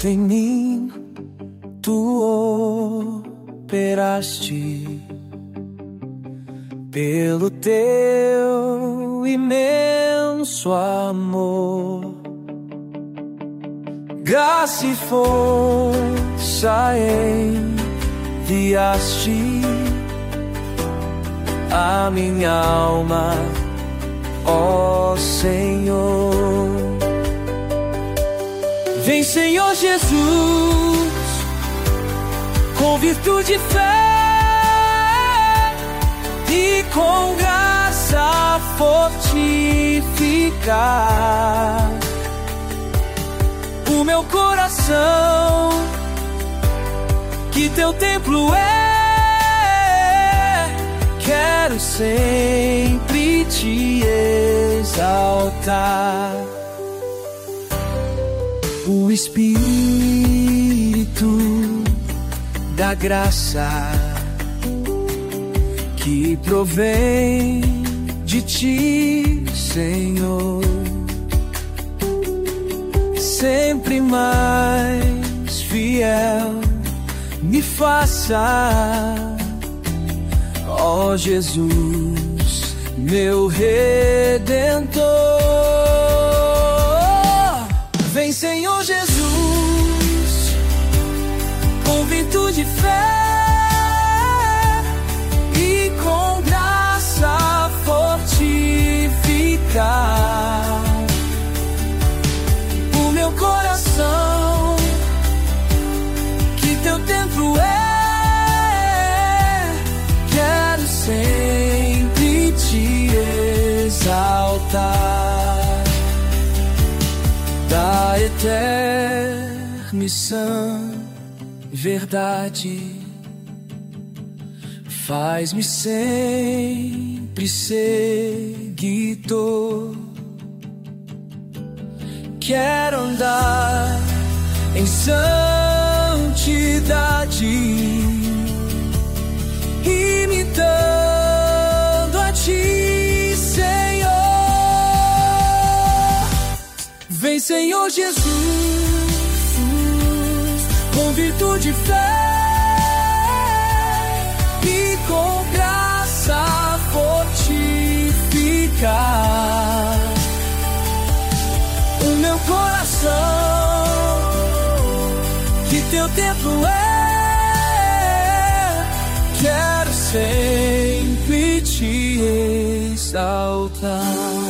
Enquanto em mim tu operaste, pelo teu imenso amor, graça e força enviaste a minha alma, ó Senhor. Vem, Senhor Jesus, com virtude e fé, e com graça fortificar o meu coração, que teu templo é. Quero sempre te exaltar. O Espírito da graça que provém de ti, Senhor, sempre mais fiel me faça, ó Jesus, meu Redentor. Vem, Senhor Jesus, com virtude e fé, e com graça fortificar o meu coração, que teu templo é. Quero sempre te exaltar. Da eterna e sã verdade, faz-me sempre seguidor. Quero andar em santidade, imitando a ti, Senhor. Vem, Senhor Jesus, com virtude e fé, e com graça fortificar o meu coração, que teu templo é. Quero sempre te exaltar.